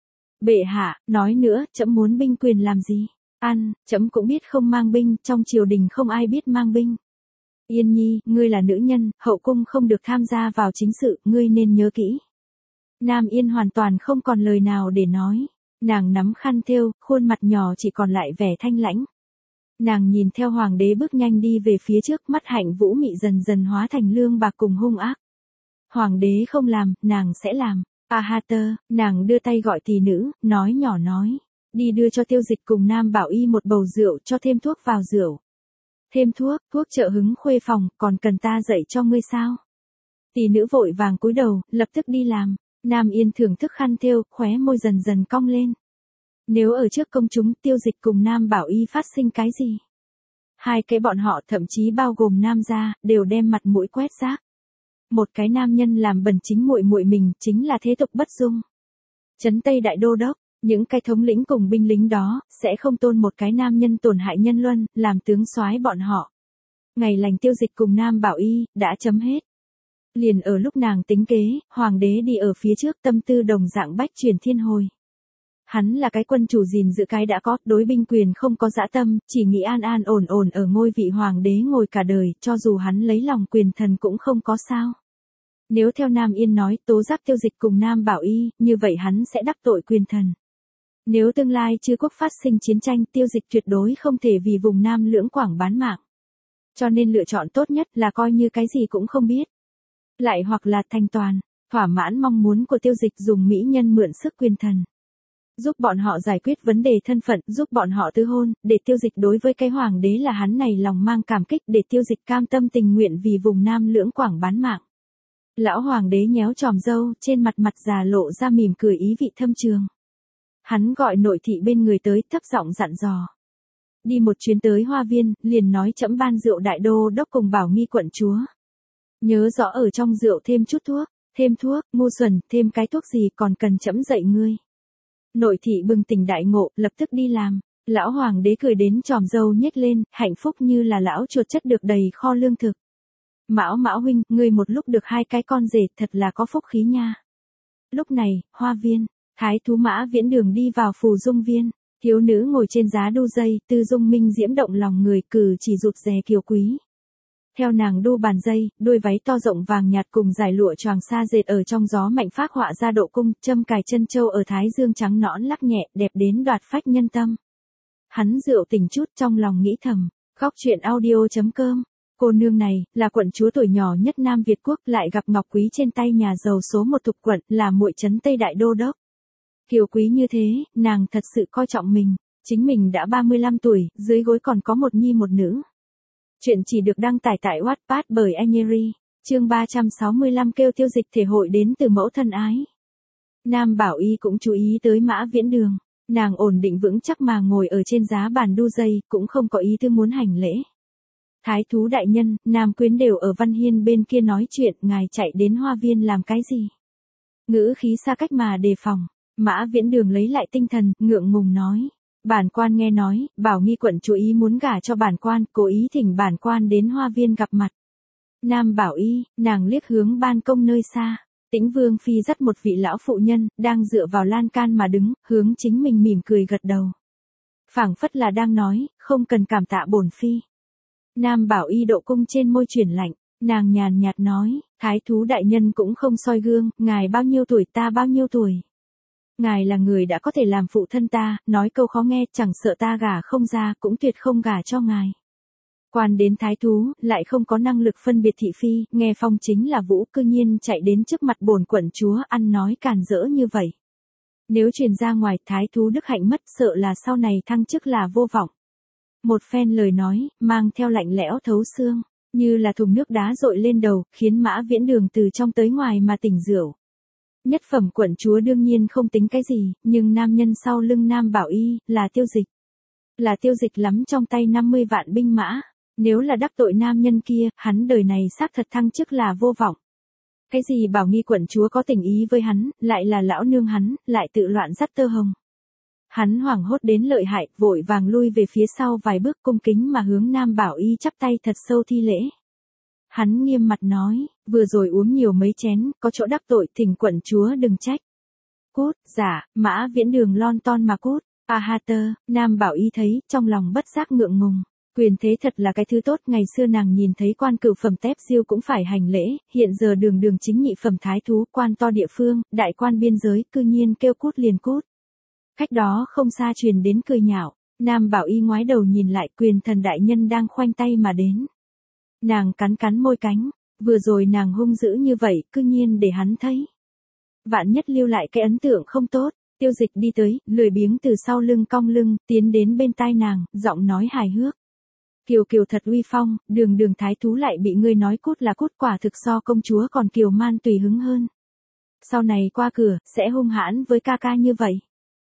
Bệ hạ, nói nữa, chấm muốn binh quyền làm gì? Chấm cũng biết không mang binh, trong triều đình không ai biết mang binh. Yên nhi, ngươi là nữ nhân, hậu cung không được tham gia vào chính sự, ngươi nên nhớ kỹ. Nam Yên hoàn toàn không còn lời nào để nói. Nàng nắm khăn thêu, khuôn mặt nhỏ chỉ còn lại vẻ thanh lãnh. Nàng nhìn theo hoàng đế bước nhanh đi về phía trước, mắt hạnh vũ mị dần dần hóa thành lương bạc cùng hung ác. Hoàng đế không làm, nàng sẽ làm. Nàng đưa tay gọi tỷ nữ, nói nhỏ nói. Đi đưa cho Tiêu Dịch cùng Nam Bảo Y một bầu rượu, cho thêm thuốc vào rượu. Thêm thuốc trợ hứng khuê phòng, còn cần ta dạy cho ngươi sao? Tỷ nữ vội vàng cúi đầu, lập tức đi làm. Nam Yên thưởng thức khăn thêu, khóe môi dần dần cong lên. Nếu ở trước công chúng, Tiêu Dịch cùng Nam Bảo Y phát sinh cái gì? Hai cái bọn họ, thậm chí bao gồm Nam gia, đều đem mặt mũi quét rác. Một cái nam nhân làm bẩn chính muội muội mình, chính là thế tục bất dung. Trấn Tây Đại Đô đốc, những cái thống lĩnh cùng binh lính đó, sẽ không tôn một cái nam nhân tổn hại nhân luân, làm tướng soái bọn họ. Ngày lành Tiêu Dịch cùng Nam Bảo Y, đã chấm hết. Liền ở lúc nàng tính kế, hoàng đế đi ở phía trước, tâm tư đồng dạng bách truyền thiên hồi. Hắn là cái quân chủ gìn giữ cái đã có, đối binh quyền không có dã tâm, chỉ nghĩ an an ổn ổn ở ngôi vị hoàng đế ngồi cả đời, cho dù hắn lấy lòng quyền thần cũng không có sao. Nếu theo Nam Yên nói, tố giác Tiêu Dịch cùng Nam Bảo Y, như vậy hắn sẽ đắc tội quyền thần. Nếu tương lai chư quốc phát sinh chiến tranh, Tiêu Dịch tuyệt đối không thể vì vùng Nam Lưỡng Quảng bán mạng. Cho nên lựa chọn tốt nhất là coi như cái gì cũng không biết. Lại hoặc là thành toàn, thỏa mãn mong muốn của Tiêu Dịch dùng mỹ nhân mượn sức quyền thần. Giúp bọn họ giải quyết vấn đề thân phận, giúp bọn họ tứ hôn, để Tiêu Dịch đối với cái hoàng đế là hắn này lòng mang cảm kích, để Tiêu Dịch cam tâm tình nguyện vì vùng Nam Lưỡng Quảng bán mạng. Lão hoàng đế nhéo tròm râu, trên mặt già lộ ra mỉm cười ý vị thâm trường. Hắn gọi nội thị bên người tới, thấp giọng dặn dò. Đi một chuyến tới hoa viên, liền nói trẫm ban rượu Đại Đô đốc cùng Bảo Nghi quận chúa. Nhớ rõ ở trong rượu thêm chút thuốc, ngu xuẩn, thêm cái thuốc gì còn cần trẫm dạy ngươi. Nội thị bừng tỉnh đại ngộ, lập tức đi làm. Lão hoàng đế cười đến tròm râu nhếch lên, hạnh phúc như là lão chuột chất được đầy kho lương thực. Mão Mão huynh, ngươi một lúc được 2 cái con rể, thật là có phúc khí nha. Lúc này, hoa viên, thái thú Mã Viễn Đường đi vào phù dung viên, thiếu nữ ngồi trên giá đu dây, tư dung minh diễm động lòng người, cử chỉ rụt rè kiều quý. Theo nàng đu bàn dây, đuôi váy to rộng vàng nhạt cùng dải lụa choàng sa dệt ở trong gió mạnh phác họa ra độ cung, châm cài chân châu ở thái dương trắng nõn lắc nhẹ, đẹp đến đoạt phách nhân tâm. Hắn rượu tình chút trong lòng nghĩ thầm, góc chuyện audio.com. Cô nương này, là quận chúa tuổi nhỏ nhất Nam Việt Quốc, lại gặp ngọc quý trên tay nhà giàu số 1 thuộc quận, là muội trấn Tây Đại Đô Đốc. Kiều quý như thế, nàng thật sự coi trọng mình, chính mình đã 35 tuổi, dưới gối còn có một nhi một nữ. Chuyện chỉ được đăng tải tại Wattpad bởi Anheri, chương 365 kêu tiêu dịch thể hội đến từ mẫu thân ái. Nam Bảo Y cũng chú ý tới Mã Viễn Đường, nàng ổn định vững chắc mà ngồi ở trên giá bàn đu dây, cũng không có ý tư muốn hành lễ. Thái thú đại nhân, Nam quyến đều ở Văn Hiên bên kia nói chuyện, ngài chạy đến hoa viên làm cái gì? Ngữ khí xa cách mà đề phòng, Mã Viễn Đường lấy lại tinh thần, ngượng ngùng nói. Bản quan nghe nói, Bảo Nghi quận chúa ý muốn gả cho bản quan, cố ý thỉnh bản quan đến hoa viên gặp mặt. Nam Bảo Y, nàng liếc hướng ban công nơi xa. Tĩnh Vương phi dắt một vị lão phụ nhân, đang dựa vào lan can mà đứng, hướng chính mình mỉm cười gật đầu. Phảng phất là đang nói, không cần cảm tạ bổn phi. Nam Bảo Y độ cung trên môi chuyển lạnh, nàng nhàn nhạt nói, thái thú đại nhân cũng không soi gương, ngài bao nhiêu tuổi ta bao nhiêu tuổi. Ngài là người đã có thể làm phụ thân ta, nói câu khó nghe, chẳng sợ ta gả không ra, cũng tuyệt không gả cho ngài. Quan đến thái thú, lại không có năng lực phân biệt thị phi, nghe phong chính là Vũ, cư nhiên chạy đến trước mặt bổn quận chúa, ăn nói càn rỡ như vậy. Nếu truyền ra ngoài, thái thú đức hạnh mất, sợ là sau này thăng chức là vô vọng. Một phen lời nói, mang theo lạnh lẽo thấu xương, như là thùng nước đá dội lên đầu, khiến Mã Viễn Đường từ trong tới ngoài mà tỉnh rượu. Nhất phẩm quận chúa đương nhiên không tính cái gì, nhưng nam nhân sau lưng Nam Bảo Y, là tiêu dịch. Là tiêu dịch lắm trong tay 50 vạn binh mã. Nếu là đắc tội nam nhân kia, hắn đời này xác thật thăng chức là vô vọng. Cái gì Bảo Nghi quận chúa có tình ý với hắn, lại là lão nương hắn, lại tự loạn dắt tơ hồng. Hắn hoảng hốt đến lợi hại, vội vàng lui về phía sau vài bước, cung kính mà hướng Nam Bảo Y chắp tay thật sâu thi lễ. Hắn nghiêm mặt nói, vừa rồi uống nhiều mấy chén, có chỗ đắc tội, thỉnh quận chúa đừng trách. Cút, dạ, Mã Viễn Đường lon ton mà cút. Nam Bảo Y thấy, trong lòng bất giác ngượng ngùng. Quyền thế thật là cái thứ tốt, ngày xưa nàng nhìn thấy quan cửu phẩm Tép Diêu cũng phải hành lễ, hiện giờ Đường Đường chính nhị phẩm thái thú, quan to địa phương, đại quan biên giới, cư nhiên kêu cút liền cút. Cách đó không xa truyền đến cười nhạo, Nam Bảo Y ngoái đầu nhìn lại, quyền thần đại nhân đang khoanh tay mà đến. Nàng cắn cắn môi cánh, vừa rồi nàng hung dữ như vậy, cư nhiên để hắn thấy. Vạn nhất lưu lại cái ấn tượng không tốt, tiêu dịch đi tới, lười biếng từ sau lưng cong lưng, tiến đến bên tai nàng, giọng nói hài hước. Kiều kiều thật uy phong, Đường Đường thái thú lại bị ngươi nói cút là cút, quả thực so công chúa còn kiều man tùy hứng hơn. Sau này qua cửa, sẽ hung hãn với ca ca như vậy.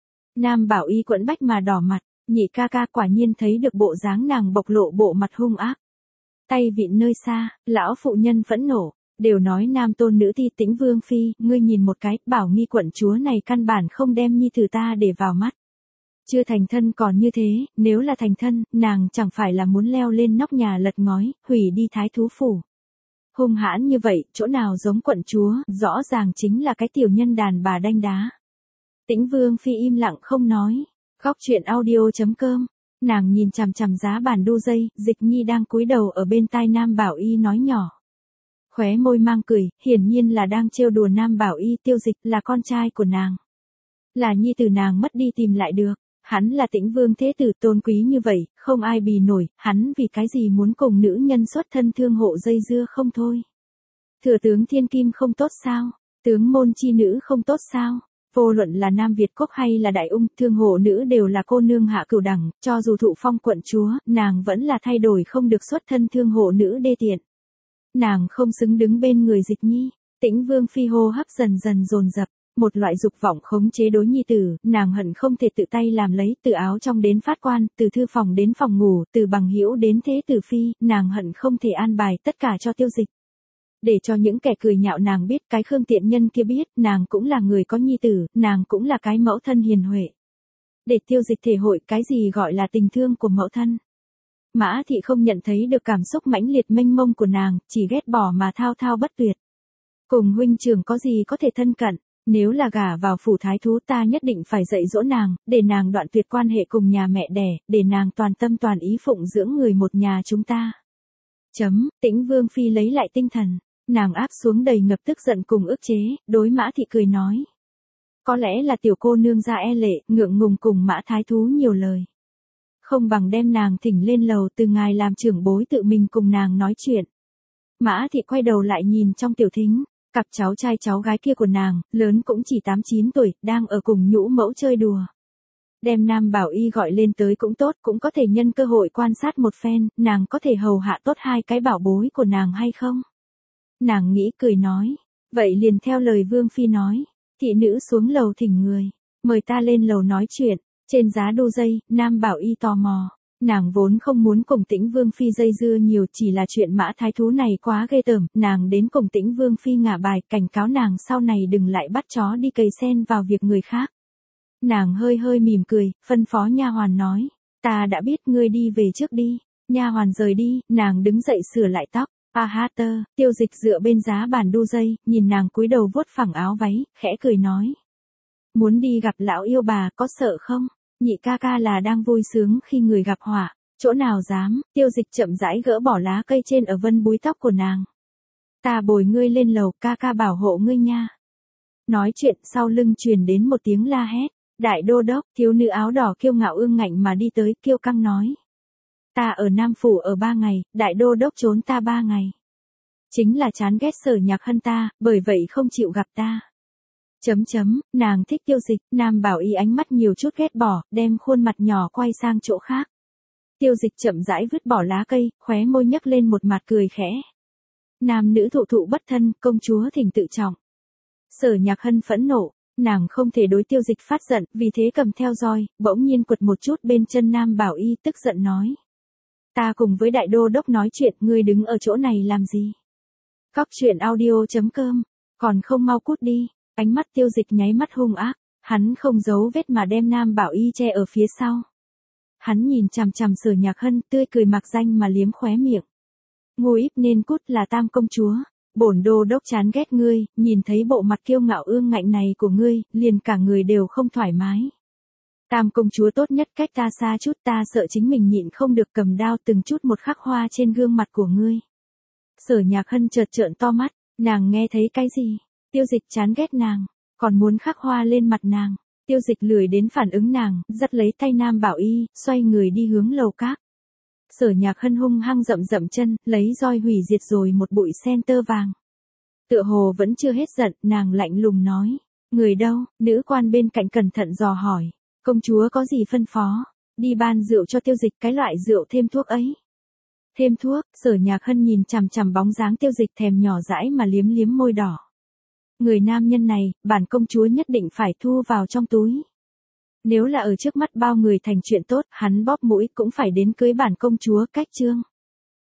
Nam Bảo Y quẫn bách mà đỏ mặt, nhị ca ca quả nhiên thấy được bộ dáng nàng bộc lộ bộ mặt hung ác. Tay vịn nơi xa, lão phụ nhân phẫn nộ, đều nói nam tôn nữ ti Tĩnh Vương phi, ngươi nhìn một cái, Bảo Nghi quận chúa này căn bản không đem nhi tử ta để vào mắt. Chưa thành thân còn như thế, nếu là thành thân, nàng chẳng phải là muốn leo lên nóc nhà lật ngói, hủy đi thái thú phủ. Hung hãn như vậy, chỗ nào giống quận chúa, rõ ràng chính là cái tiểu nhân đàn bà đanh đá. Tĩnh Vương phi im lặng không nói. Góc chuyện audio.com. Nàng nhìn chằm chằm giá bàn đu dây, Dịch Nhi đang cúi đầu ở bên tai Nam Bảo Y nói nhỏ. Khóe môi mang cười, hiển nhiên là đang trêu đùa Nam Bảo Y. Tiêu Dịch là con trai của nàng. Là nhi tử nàng mất đi tìm lại được. Hắn là Tĩnh Vương thế tử tôn quý như vậy, không ai bì nổi, hắn vì cái gì muốn cùng nữ nhân xuất thân thương hộ dây dưa không thôi. Thừa tướng Thiên Kim không tốt sao? Tướng môn chi nữ không tốt sao? Vô luận là Nam Việt Quốc hay là Đại Ung, thương hộ nữ đều là cô nương hạ cửu đẳng, cho dù thụ phong quận chúa, nàng vẫn là thay đổi không được xuất thân thương hộ nữ đê tiện. Nàng không xứng đứng bên người Dịch Nhi. Tĩnh Vương phi hô hấp dần dần dồn dập, một loại dục vọng khống chế đối nhi tử, nàng hận không thể tự tay làm lấy, từ áo trong đến phát quan, từ thư phòng đến phòng ngủ, từ bằng hữu đến thế tử phi, nàng hận không thể an bài tất cả cho Tiêu Dịch. Để cho những kẻ cười nhạo nàng biết, cái Khương tiện nhân kia biết, nàng cũng là người có nhi tử, nàng cũng là cái mẫu thân hiền huệ. để Tiêu Dịch thể hội cái gì gọi là tình thương của mẫu thân. Mã Thị không nhận thấy được cảm xúc mãnh liệt mênh mông của nàng, chỉ ghét bỏ mà thao thao bất tuyệt. Cùng huynh trưởng có gì có thể thân cận, nếu là gả vào phủ thái thú ta nhất định phải dạy dỗ nàng, để nàng đoạn tuyệt quan hệ cùng nhà mẹ đẻ, để nàng toàn tâm toàn ý phụng dưỡng người một nhà chúng ta. Tĩnh Vương Phi lấy lại tinh thần, nàng áp xuống đầy ngập tức giận cùng ức chế, đối Mã Thị cười nói. Có lẽ là tiểu cô nương ra e lệ, ngượng ngùng cùng Mã Thái Thú nhiều lời. Không bằng đem nàng thỉnh lên lầu từ ngài làm trưởng bối tự mình cùng nàng nói chuyện. Mã Thị quay đầu lại nhìn trong tiểu thính, cặp cháu trai cháu gái kia của nàng, lớn cũng chỉ 8-9 tuổi, đang ở cùng nhũ mẫu chơi đùa. Đem Nam Bảo Y gọi lên tới cũng tốt, cũng có thể nhân cơ hội quan sát một phen, nàng có thể hầu hạ tốt hai cái bảo bối của nàng hay không? Nàng nghĩ cười nói, vậy liền theo lời Vương Phi nói, thị nữ xuống lầu thỉnh người, mời ta lên lầu nói chuyện. Trên giá đu dây, Nam Bảo Y tò mò. Nàng vốn không muốn cùng Tĩnh Vương Phi dây dưa nhiều, chỉ là chuyện Mã Thái Thú này quá ghê tởm, nàng đến cùng Tĩnh Vương Phi ngả bài, cảnh cáo nàng sau này đừng lại bắt chó đi cày sen vào việc người khác. Nàng hơi hơi mỉm cười, phân phó nha hoàn nói, ta đã biết, ngươi đi về trước đi. Nha hoàn rời đi, nàng đứng dậy sửa lại tóc. Tiêu Dịch dựa bên giá bàn đu dây, nhìn nàng cúi đầu vuốt phẳng áo váy, khẽ cười nói. Muốn đi gặp lão yêu bà, có sợ không? Nhị ca ca là đang vui sướng khi người gặp họa, chỗ nào dám. Tiêu Dịch chậm rãi gỡ bỏ lá cây trên ở vân búi tóc của nàng. Ta bồi ngươi lên lầu, ca ca bảo hộ ngươi nha. Nói chuyện sau lưng truyền đến một tiếng la hét. Đại đô đốc, thiếu nữ áo đỏ kiêu ngạo ương ngạnh mà đi tới, kiêu căng nói. Ta ở Nam Phủ ở 3 ngày, đại đô đốc trốn ta 3 ngày. Chính là chán ghét Sở Nhạc Hân ta, bởi vậy không chịu gặp ta. Nàng thích Tiêu Dịch, Nam Bảo Y ánh mắt nhiều chút ghét bỏ, đem khuôn mặt nhỏ quay sang chỗ khác. Tiêu Dịch chậm rãi vứt bỏ lá cây, khóe môi nhấc lên một mặt cười khẽ. Nam nữ thụ thụ bất thân, công chúa thỉnh tự trọng. Sở Nhạc Hân phẫn nộ, nàng không thể đối Tiêu Dịch phát giận, vì thế cầm theo roi, bỗng nhiên quật một chút bên chân Nam Bảo Y, tức giận nói. Ta cùng với đại đô đốc nói chuyện, ngươi đứng ở chỗ này làm gì? Cóc truyện audio.com, còn không mau cút đi. Ánh mắt Tiêu Dịch nháy mắt hung ác, hắn không giấu vết mà đem Nam Bảo Y che ở phía sau. Hắn nhìn chằm chằm Sở Nhạc Hân, tươi cười mạc danh mà liếm khóe miệng. Ngu íp nên cút là Tam công chúa, bổn đô đốc chán ghét ngươi, nhìn thấy bộ mặt kiêu ngạo ương ngạnh này của ngươi, liền cả người đều không thoải mái. Tam công chúa tốt nhất cách ta xa chút, ta sợ chính mình nhịn không được cầm đao từng chút một khắc hoa trên gương mặt của ngươi. Sở Nhạc Hân chợt trợn to mắt, nàng nghe thấy cái gì? Tiêu Dịch chán ghét nàng, còn muốn khắc hoa lên mặt nàng. Tiêu Dịch lười đến phản ứng nàng, dắt lấy tay Nam Bảo Y, xoay người đi hướng lầu các. Sở Nhạc Hân hung hăng dậm chân, lấy roi hủy diệt rồi một bụi sen tơ vàng. Tựa hồ vẫn chưa hết giận, nàng lạnh lùng nói. Người đâu? Nữ quan bên cạnh cẩn thận dò hỏi. Công chúa có gì phân phó? Đi ban rượu cho Tiêu Dịch, cái loại rượu thêm thuốc ấy. Thêm thuốc? Sở Nhạc Hân nhìn chằm chằm bóng dáng Tiêu Dịch thèm nhỏ dãi mà liếm liếm môi đỏ. Người nam nhân này, bản công chúa nhất định phải thu vào trong túi. Nếu là ở trước mắt bao người thành chuyện tốt, hắn bóp mũi cũng phải đến cưới bản công chúa, cách chương.